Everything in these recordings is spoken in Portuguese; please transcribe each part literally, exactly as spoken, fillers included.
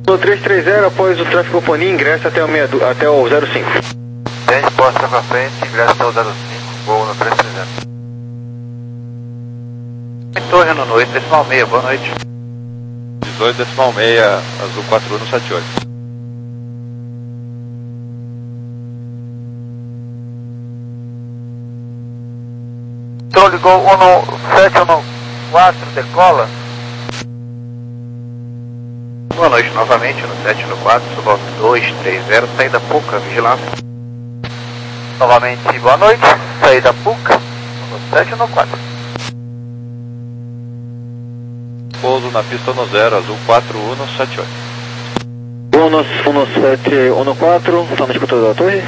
No três três zero, após o tráfego Pony, ingressa até o, meia, até o zero cinco. Tem resposta pra frente, ingressa até o zero cinco, voo no três três zero. Torre no oito decimal meia, boa noite. dezoito decimal meia, azul quatro uno sete oito. Controle Gol sete um quatro, decola. Boa noite novamente no sete um quatro, subalto dois três zero, saída Puca, vigilância. Novamente, boa noite, saída Puca, no sete um quatro. Pouso na pista no zero, azul quatro uno sete oito. uno uno sete um quatro, está na escuta da torre.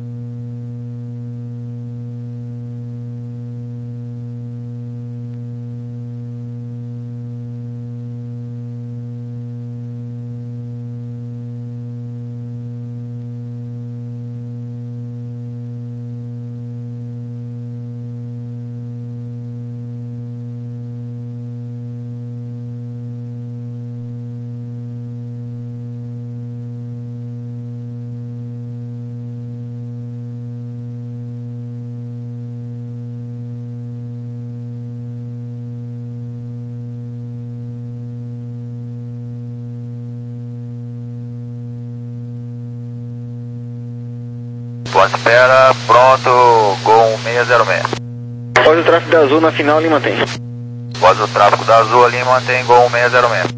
Ponte espera, pronto, Gol seis zero seis. Após o tráfego da Azul na final, ele mantém. Após o tráfego da Azul ali, mantém Gol seis zero seis.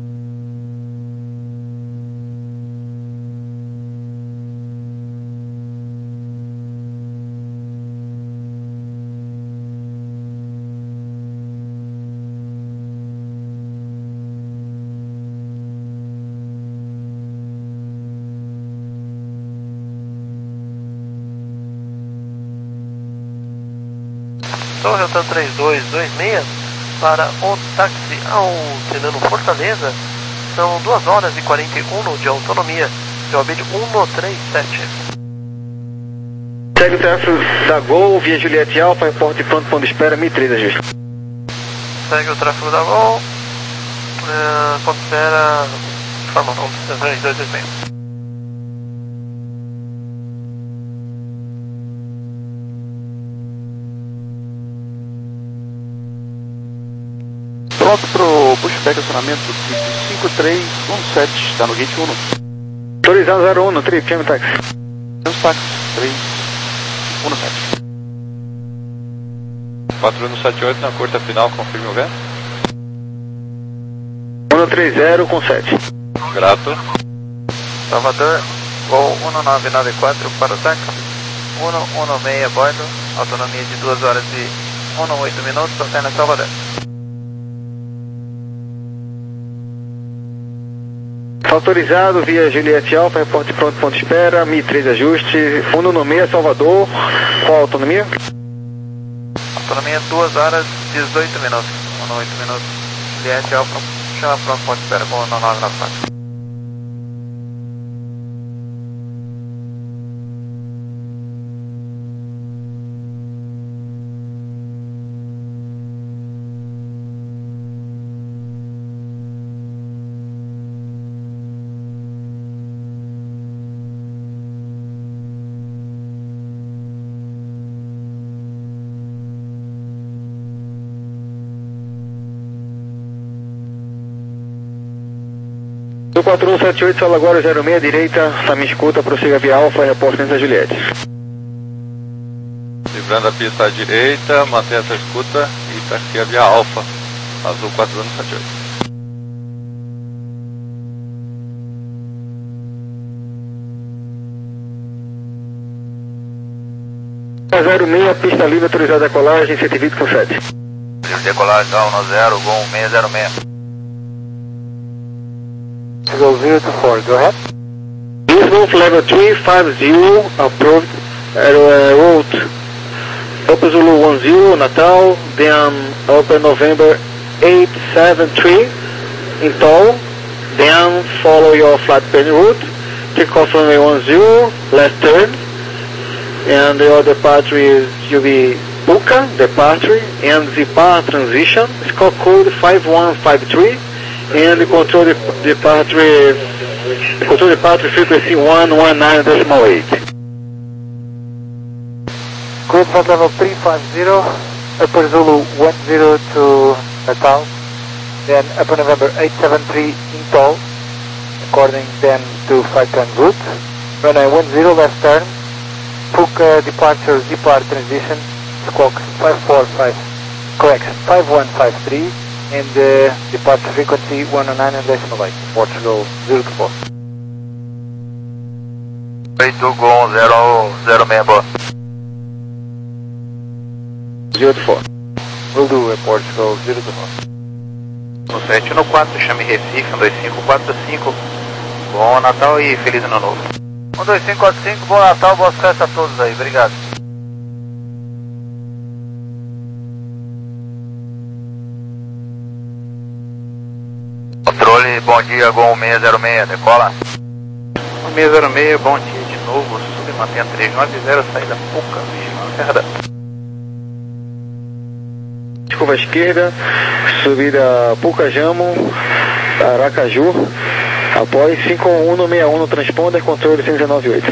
Torre Hotel três dois dois seis para o táxi ao Tenano Fortaleza. São duas horas e quarenta e um de autonomia. Seu Abid um três sete. Segue o tráfego da Gol via Juliette Alfa, reporte pronto quando espera, M três ajuste. Segue o tráfego da Gol. Uh, quando espera. Forma três dois dois seis. Pronto pro pushback acionamento cinco três um sete, está no gate um. Autorizado zero um, trip, chame táxi. Temos táxi, três um sete. quatro um sete oito na curta final, confirme o vento. um três zero com sete. Grato. Salvador, Gol um nove nove quatro para o táxi. um um seis a bordo, autonomia de duas horas e dezoito minutos, alterna Salvador. Autorizado via Juliette Alfa, reporte pronto, ponto espera, M três ajuste, um no seis, Salvador, qual a autonomia? Autonomia duas horas e dezoito minutos, dezoito minutos, Juliette Alfa, chama pronto, ponto espera, com um nove nove quatro. Do quatro um sete oito, sala agora zero seis, direita, está me escuta, prossiga via Alfa, reporte dentro da Juliette. Livrando a pista à direita, mantenha essa escuta e prossiga via Alfa, azul quatro um sete oito. zero seis, pista livre, autorizada a decolagem, cento e vinte com sete. Livre decolagem um zero, Gol seis zero seis. Go zero to four, go ahead. Lisbon, level three five zero, approved, uh, route, Open Zulu one zero, Natal, then Open November eight seven three, in tow, then follow your flight plan route, take off runway one zero, left turn, and your departure is, you'll be Puca, departure, and Zipar transition, score code five one five three, and the control de departure Control departure frequency one one nine decimal eight. Cruise flight level three five zero, Upper Zulu one zero to Natal, then Upper November eight seven three in tall, according then to flight plan route, runway one zero left turn, Puka departure depart transition, squawk five four five, correction five one five three, and uh, departure frequency one oh nine decimal eight, Portugal zero two four. oito com zero zero meia boa. zero two four. Will do, uh, Portugal zero two four. No sete no quatro, chame Recife, um dois cinco quatro cinco. Bom Natal e Feliz Ano Novo. um dois cinco quatro cinco, bom Natal, boas festas a todos aí, obrigado. Controle, bom dia, Gol seis zero seis, decola. seis zero seis, bom dia de novo, submantenha três nove zero, saída Puca, vigilância radar. Curva à esquerda, subida Pucajamo, Aracaju, após cinco um um seis um no transponder, controle cento e dezenove oito.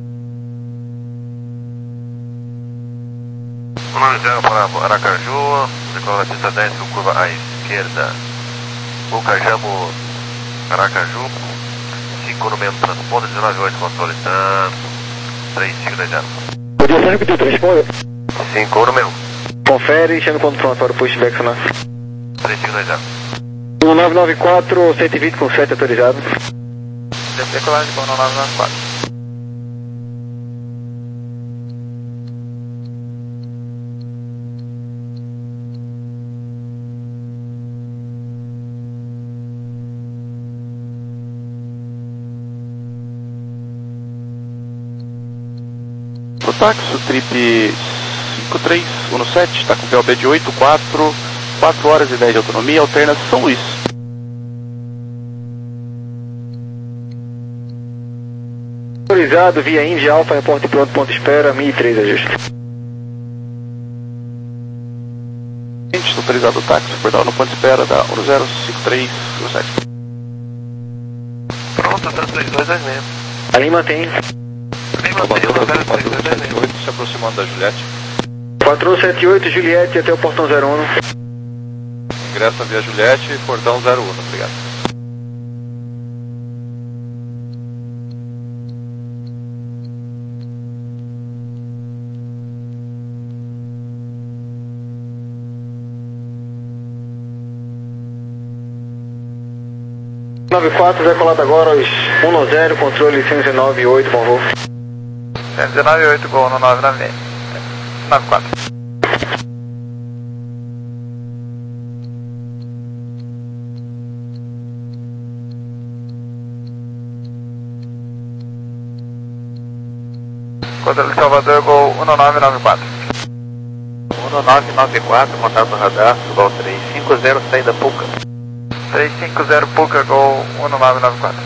nove zero para Aracaju, decola da pista dez, curva à esquerda, Pucajamo, Aracaju, cinco um seis no transponder, dezenove oito, controle TAM, três cinco dois zero. Podia ser repetir o transponder? cinco um seis. Confere, chame quando pronto para o pushback sonar. três cinco dois zero. um nove nove quatro, cento e vinte com sete autorizado. Decolagem com um nove nove quatro. Protaxo, trip cinco três um sete, está com V O B de oito quatro, quatro horas e dez de autonomia, alterna São Luís. Autorizado via Índia Alfa, reporte pronto, ponto espera, mil e três ajuste. Autorizado o táxi, portal no ponto de espera da um zero cinco três um sete. Pronto, tá três dois dois seis. Ali mantém. Se aproximando da Juliette. quatro um sete oito, Juliette até o portão zero um. Ingressa via Juliette, portão zero um, obrigado. nove quatro, decolado agora aos um zero, controle cento e dezenove oito, bom voo. cento e dezenove oito, Gol no nove nove nove quatro. Controle Salvador, Gol um nove nove quatro. um nove nove quatro, contato radar, Gol três cinco zero, saída Puca. três cinco zero Puca, Gol um nove nove quatro.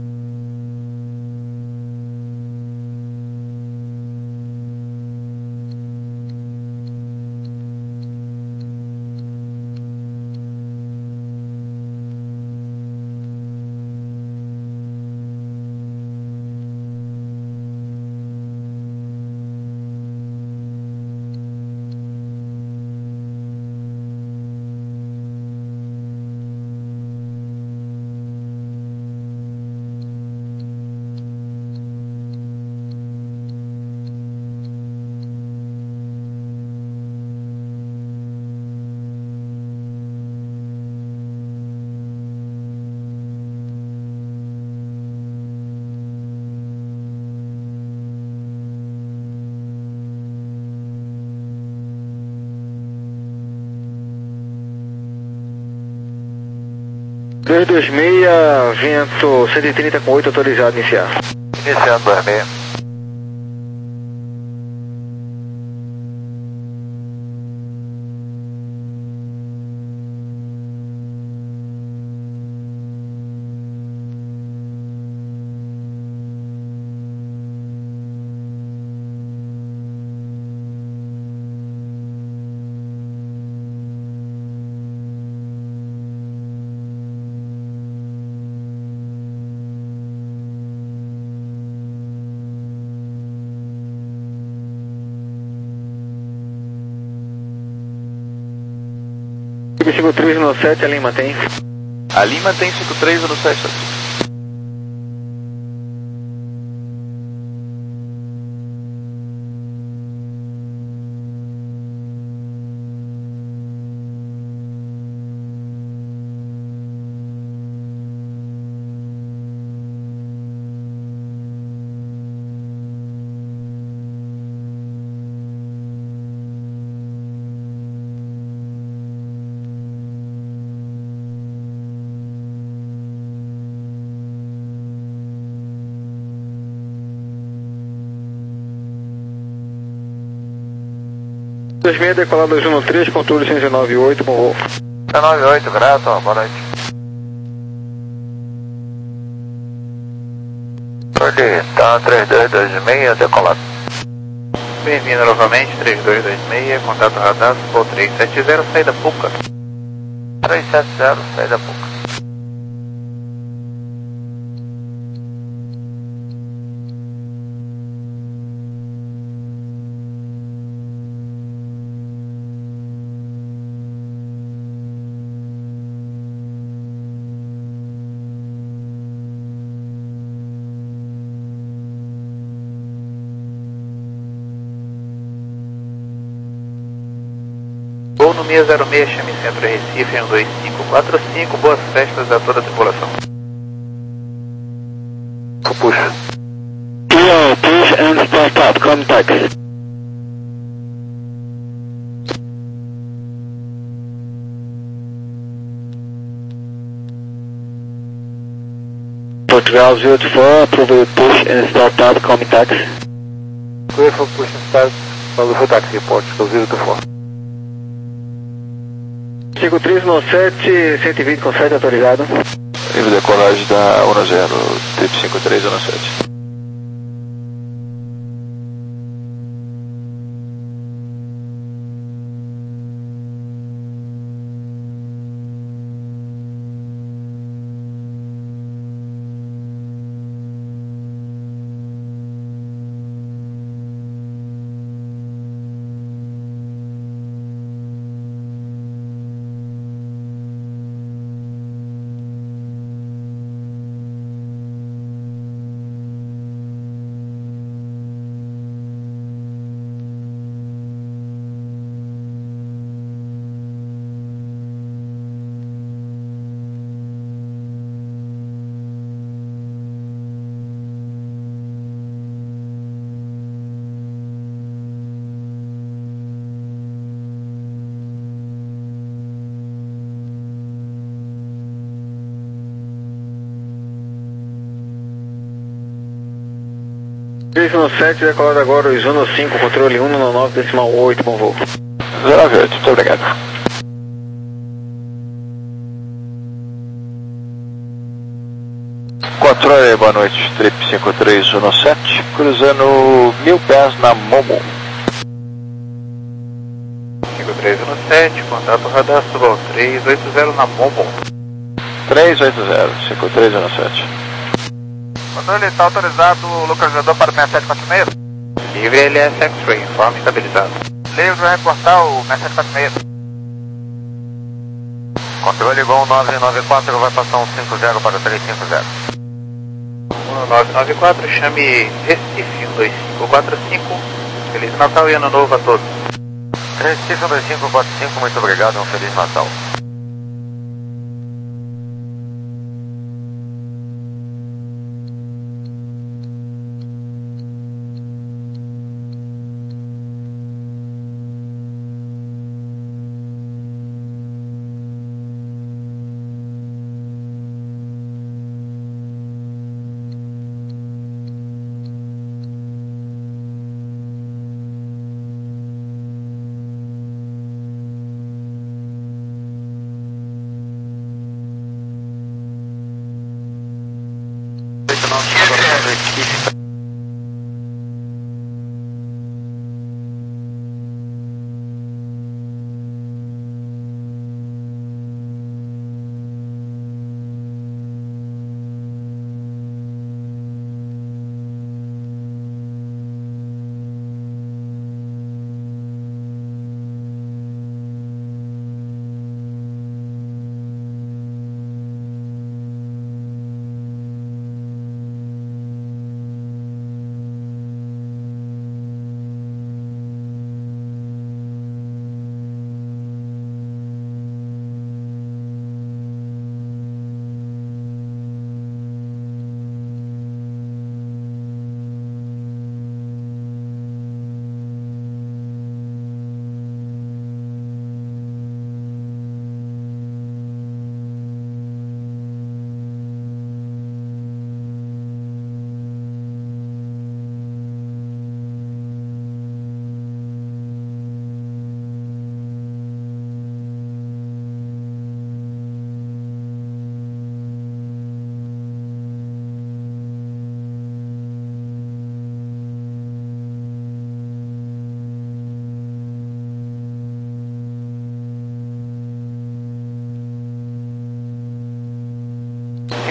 dois dois seis, vento cento e trinta com oito, autorizado iniciar. Iniciando dois seis. cinco três um sete, a Lima tem. A Lima tem cinco três um sete. dois seis, decolar dois um três, controle cento e nove oito, com voo. cento e nove oito, grato, boa noite. Controle, tá três dois dois seis, decolado. Bem-vindo novamente, três dois dois seis, contato radar, voo três sete zero, saída Puca. três sete zero, saída Puca. Voo no seis zero seis, chame Centro Recife, um dois cinco quatro cinco, boas festas a toda a tripulação. Push. Yeah, push and start up, contact. Portugal zero two four, approve push and start up, contact. Clear for push and start, follow for taxi, Portugal zero two four. cinco três um sete, cento e vinte com sete autorizado. Livre decolagem da um zero, trip cinco três um sete. três um sete, decolado agora, os um cinco, controle um nove decimal oito, bom voo. zero nove oito, muito obrigado. Controle, boa noite, trip cinco três um sete, cruzando mil pés na Momo. cinco três um sete, contato radar, voo três oito zero na Momo. três oito zero, cinco três um sete. Controle, está autorizado o localizador para o seis sete quatro seis. Livre L S X-Ray, informe estabilizado. Livre para reportar o seis sete quatro seis. Controle Gol nove nove quatro, vai passar um cinco zero para o três cinco zero. um nove nove quatro, chame Recife, um dois cinco quatro cinco. Feliz Natal e Ano Novo a todos. Recife um dois cinco quatro cinco, muito obrigado, um Feliz Natal.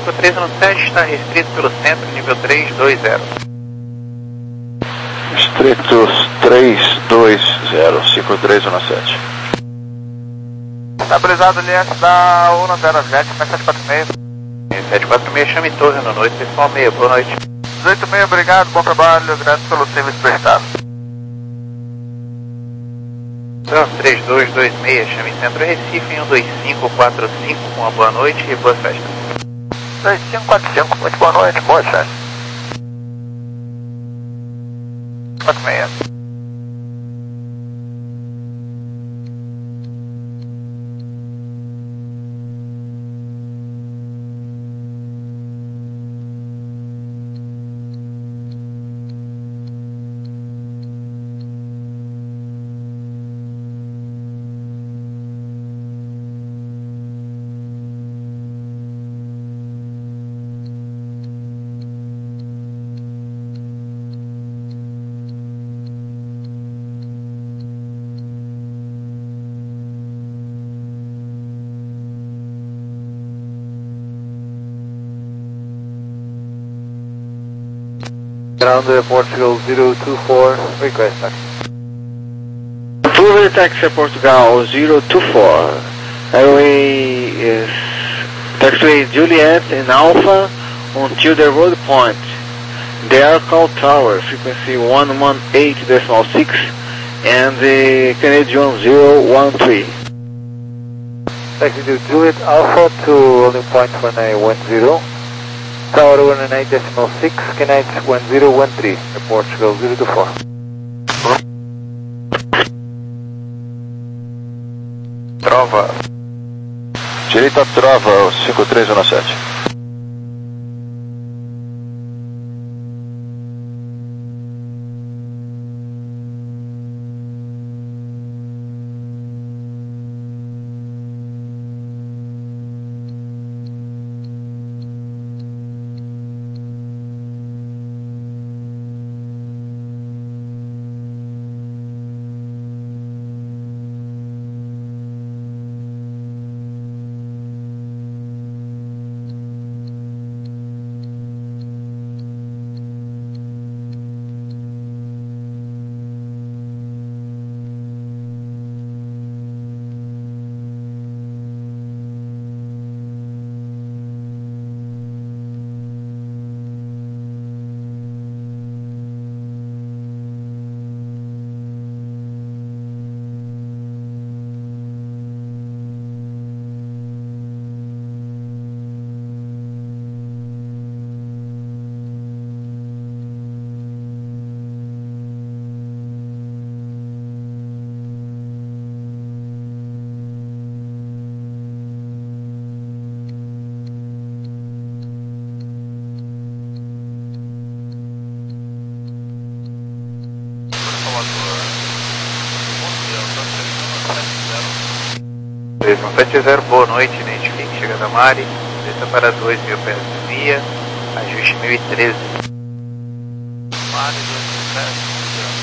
cinco três um sete está restrito pelo centro, nível três dois zero. Estritos três dois zero, cinco três um sete. Estabilizado ali antes da um zero sete, sete quatro seis. sete quatro seis, chame torre no noite, pessoal meia, boa noite. dezoito seis, obrigado, bom trabalho, graças pelo serviço prestado. Então, três dois dois seis, chame centro Recife em um dois cinco quatro cinco, com uma boa noite e boa festa. dois cinco quatro cinco, muito boa noite, boa festa. quatro seis. Ground uh, Portugal zero two four, request taxi. Approval taxi Portugal zero two four. Airway is taxiway Juliet and Alpha until the road point. The Aircall Tower, frequency one one eight point six and the Canadian zero one three. Taxi to Juliet Alpha to holding point one nine one zero. Tower one nine eight point six, Canadian one zero one three, Portugal zero two four. Trova. Direita trova, cinco três um sete. três um sete zero, boa noite, identifique, chega da Mari, desça para dois mil pés de via, ajuste mil e treze. Mari dois mil pés.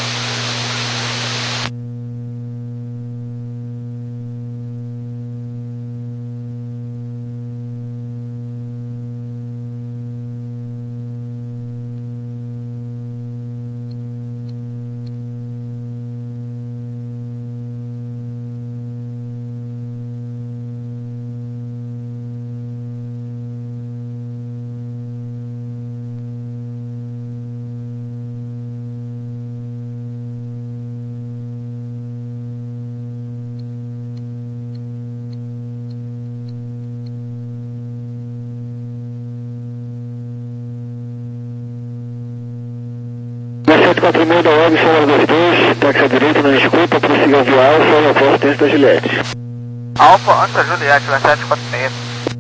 sete quatro seis da Web, Solar dois dois, táxi à direita, não escuta, prossiga via Alfa, na porta antes da Juliette. Alfa, antes da Juliette, vai sete quatro seis.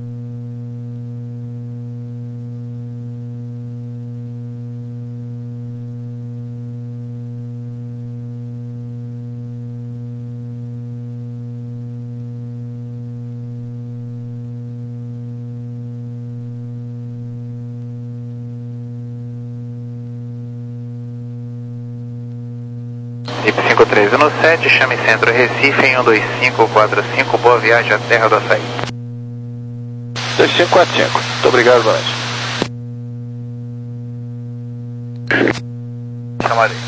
cinco três um sete, chame centro Recife em um dois cinco quatro cinco, boa viagem à terra do açaí. dois cinco quatro cinco. Muito obrigado, boa noite. Chamarei.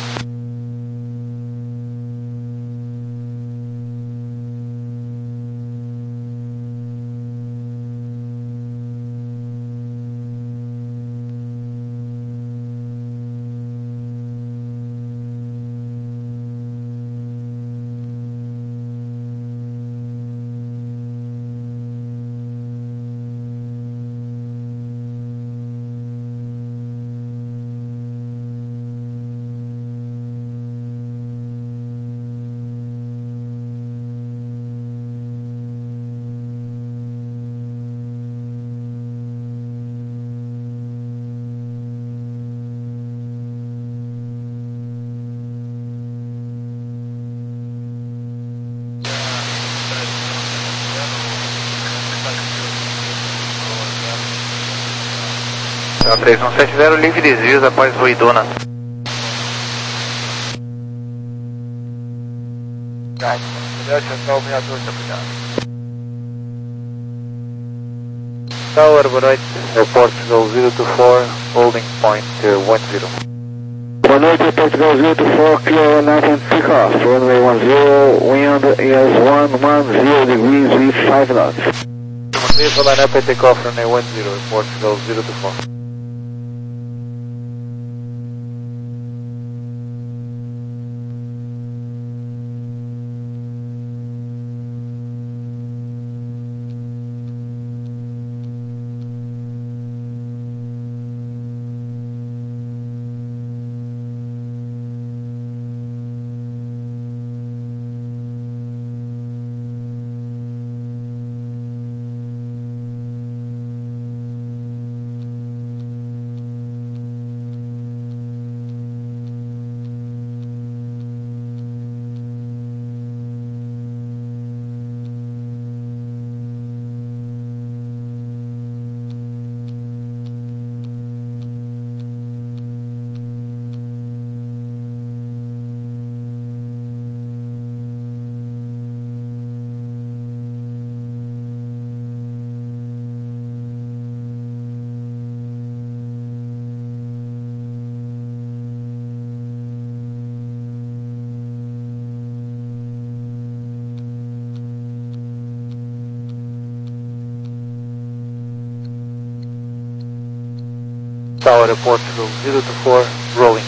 três um sete zero, livre desvios após Ruidona. Tower, boa noite. Portugal zero two four, holding point uh, one zero. Boa noite, Portugal zero two four, clear eleven, take off. Runway one zero, wind is one one zero degrees with five knots. Please line up and take off runway one zero, Portugal zero two four. Tower, Portugal zero two four, rolling.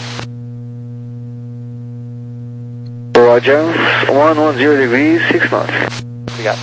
Roger, one one zero degrees, six knots. Obrigado.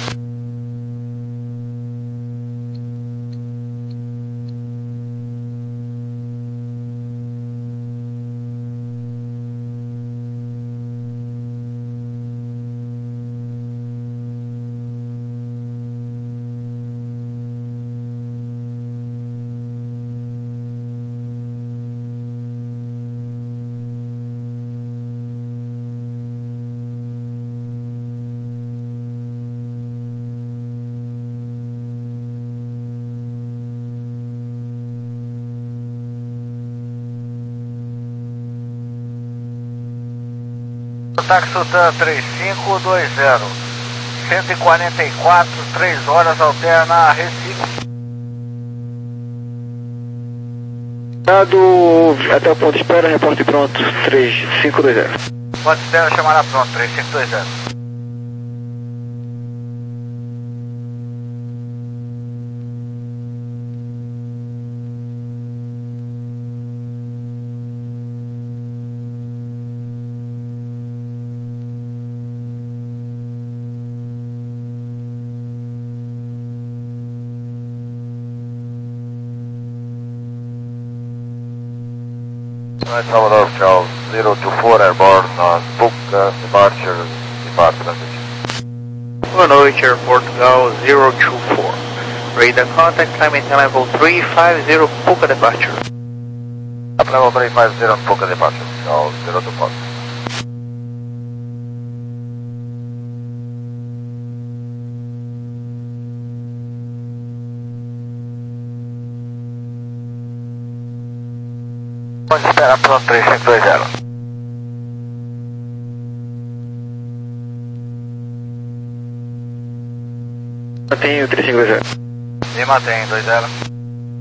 Táxi Sultan três cinco dois zero, cento e quarenta e quatro, três horas, alterna Recife. Dado até o ponto de espera, reporte pronto, três cinco dois zero. Ponto de espera, chamará pronto, três cinco dois zero. Salvador Charles zero two four airborne, uh, book uh, departure, departure. Boa noite, Air Portugal zero two four. Radar contact, climbing time level three five zero, Puka departure. Up level three five zero, Puka departure, Charles zero two four. Ponto de espera pronto, três cinco dois zero. Mantenho três cinco dois zero. Me mantém, dois zero.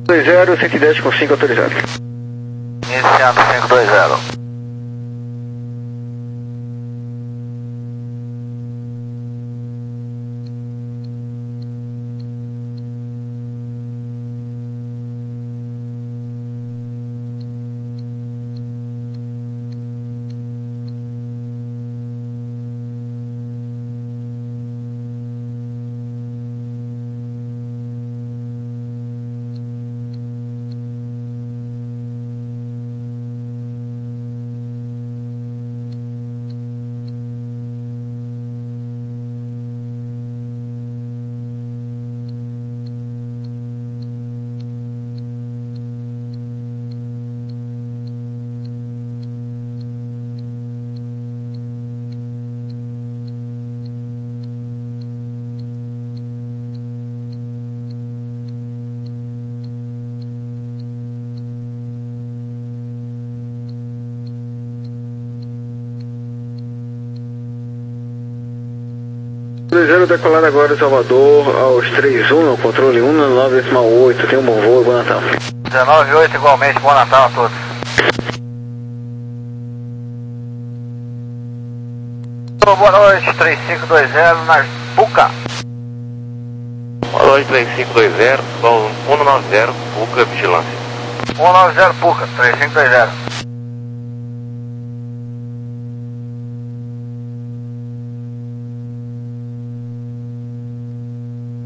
dois zero, cento e dez com cinco autorizado. Iniciando cinco dois zero. dois zero decolado agora em Salvador aos três um, no controle um nove oito, tem um bom voo, bom Natal. dezenove oito igualmente, bom Natal a todos. Boa noite, três cinco dois zero na Puca. Boa noite, três cinco dois zero, cento e noventa, Puca, vigilância. cento e noventa Puca, três cinco dois zero.